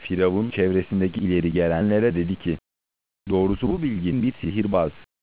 Firavun çevresindeki ileri gelenlere dedi ki, doğrusu bu bilgin bir sihirbaz